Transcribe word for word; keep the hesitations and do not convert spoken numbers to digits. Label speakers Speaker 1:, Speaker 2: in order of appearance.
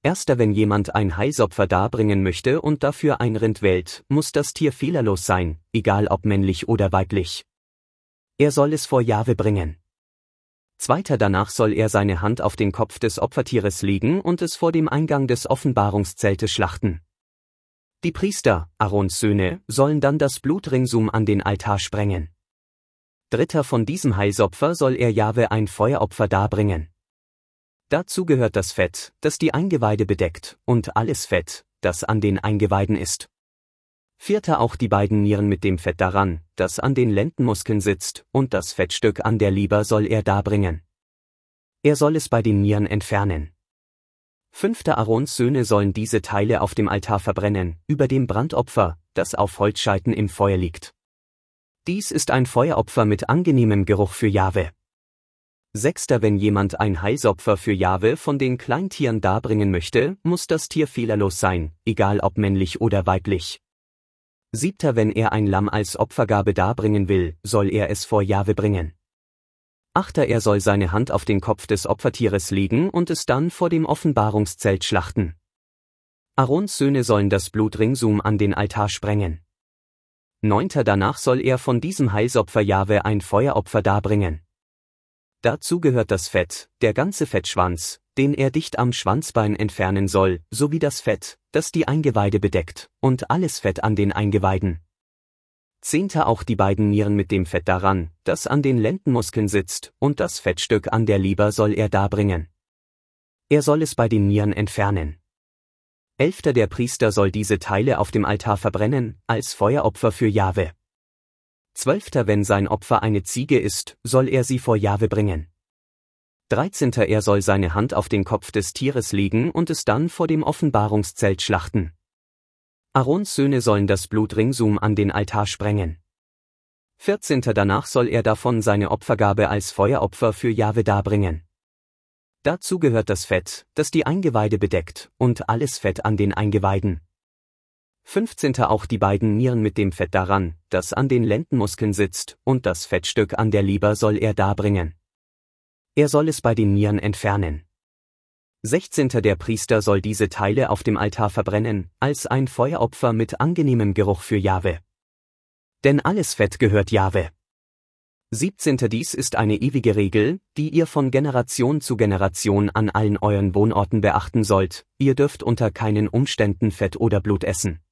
Speaker 1: Erster Wenn jemand ein Heilsopfer darbringen möchte und dafür ein Rind wählt, muss das Tier fehlerlos sein, egal ob männlich oder weiblich. Er soll es vor Jahwe bringen. Zweiter Danach soll er seine Hand auf den Kopf des Opfertieres legen und es vor dem Eingang des Offenbarungszeltes schlachten. Die Priester, Aarons Söhne, sollen dann das Blut ringsum an den Altar sprengen. Dritter Von diesem Heilsopfer soll er Jahwe ein Feueropfer darbringen. Dazu gehört das Fett, das die Eingeweide bedeckt, und alles Fett, das an den Eingeweiden ist. Vierter Auch die beiden Nieren mit dem Fett daran, das an den Lendenmuskeln sitzt, und das Fettstück an der Leber soll er darbringen. Er soll es bei den Nieren entfernen. Fünfter Aarons Söhne sollen diese Teile auf dem Altar verbrennen, über dem Brandopfer, das auf Holzscheiten im Feuer liegt. Dies ist ein Feueropfer mit angenehmem Geruch für Jahwe. Sechster Wenn jemand ein Heilsopfer für Jahwe von den Kleintieren darbringen möchte, muss das Tier fehlerlos sein, egal ob männlich oder weiblich. Siebter Wenn er ein Lamm als Opfergabe darbringen will, soll er es vor Jahwe bringen. Achter Er soll seine Hand auf den Kopf des Opfertieres legen und es dann vor dem Offenbarungszelt schlachten. Aarons Söhne sollen das Blut ringsum an den Altar sprengen. Neunter Danach soll er von diesem Heilsopfer Jahwe ein Feueropfer darbringen. Dazu gehört das Fett, der ganze Fettschwanz, den er dicht am Schwanzbein entfernen soll, sowie das Fett, das die Eingeweide bedeckt, und alles Fett an den Eingeweiden. Zehnter Auch die beiden Nieren mit dem Fett daran, das an den Lendenmuskeln sitzt, und das Fettstück an der Leber soll er darbringen. Er soll es bei den Nieren entfernen. Elfter Der Priester soll diese Teile auf dem Altar verbrennen, als Feueropfer für Jahwe. Zwölfter Wenn sein Opfer eine Ziege ist, soll er sie vor Jahwe bringen. Dreizehnter Er soll seine Hand auf den Kopf des Tieres legen und es dann vor dem Offenbarungszelt schlachten. Aarons Söhne sollen das Blut ringsum an den Altar sprengen. Vierzehnter Danach soll er davon seine Opfergabe als Feueropfer für Jahwe darbringen. Dazu gehört das Fett, das die Eingeweide bedeckt, und alles Fett an den Eingeweiden. Fünfzehnter Auch die beiden Nieren mit dem Fett daran, das an den Lendenmuskeln sitzt, und das Fettstück an der Leber soll er darbringen. Er soll es bei den Nieren entfernen. Sechzehnter Der Priester soll diese Teile auf dem Altar verbrennen, als ein Feueropfer mit angenehmem Geruch für Jahwe. Denn alles Fett gehört Jahwe. Siebzehnter Dies ist eine ewige Regel, die ihr von Generation zu Generation an allen euren Wohnorten beachten sollt: Ihr dürft unter keinen Umständen Fett oder Blut essen.